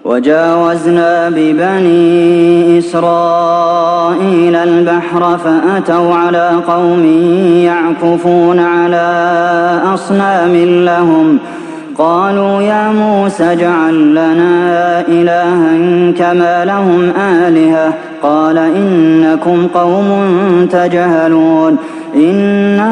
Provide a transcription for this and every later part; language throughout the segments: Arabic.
وجاوزنا ببني إسرائيل البحر فأتوا على قوم يعكفون على أصنام لهم قالوا يا موسى اجعل لنا إلها كما لهم آلهة قال إنكم قوم تجهلون إن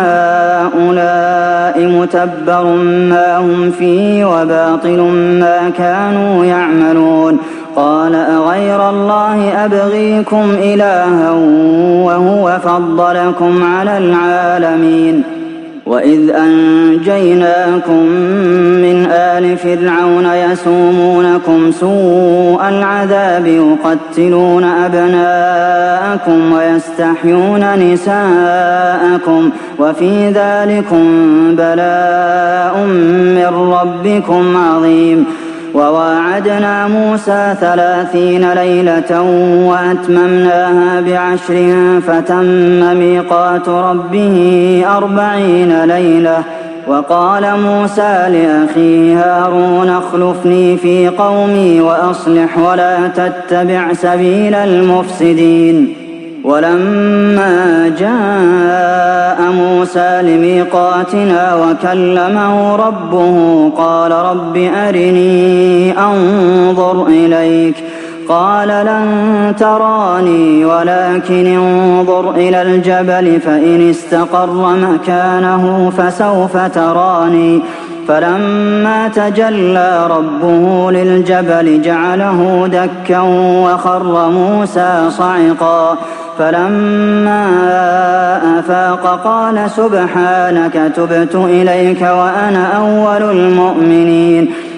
هؤلاء متبر ما هم فيه وباطل ما كانوا يعملون قال أغير الله أبغيكم إلها وهو فضلكم على العالمين وإذ أنجيناكم من آل فرعون يسومونكم سوء العذاب يقتلون أبناءكم ويستحيون نساءكم وفي ذلكم بلاء من ربكم عظيم وواعدنا موسى 30 ليلة وأتممناها ب10 فتم ميقات ربه 40 ليلة وقال موسى لأخيه هارون اخلفني في قومي وأصلح ولا تتبع سبيل المفسدين ولما جاء موسى لميقاتنا وكلمه ربه قال رب أرني أنظر إليك قال لن تراني ولكن انظر إلى الجبل فإن استقر مكانه فسوف تراني فلما تجلى ربه للجبل جعله دكا وخر موسى صعقا فلما أفاق قال سبحانك تبت إليك وأنا أول المؤمنين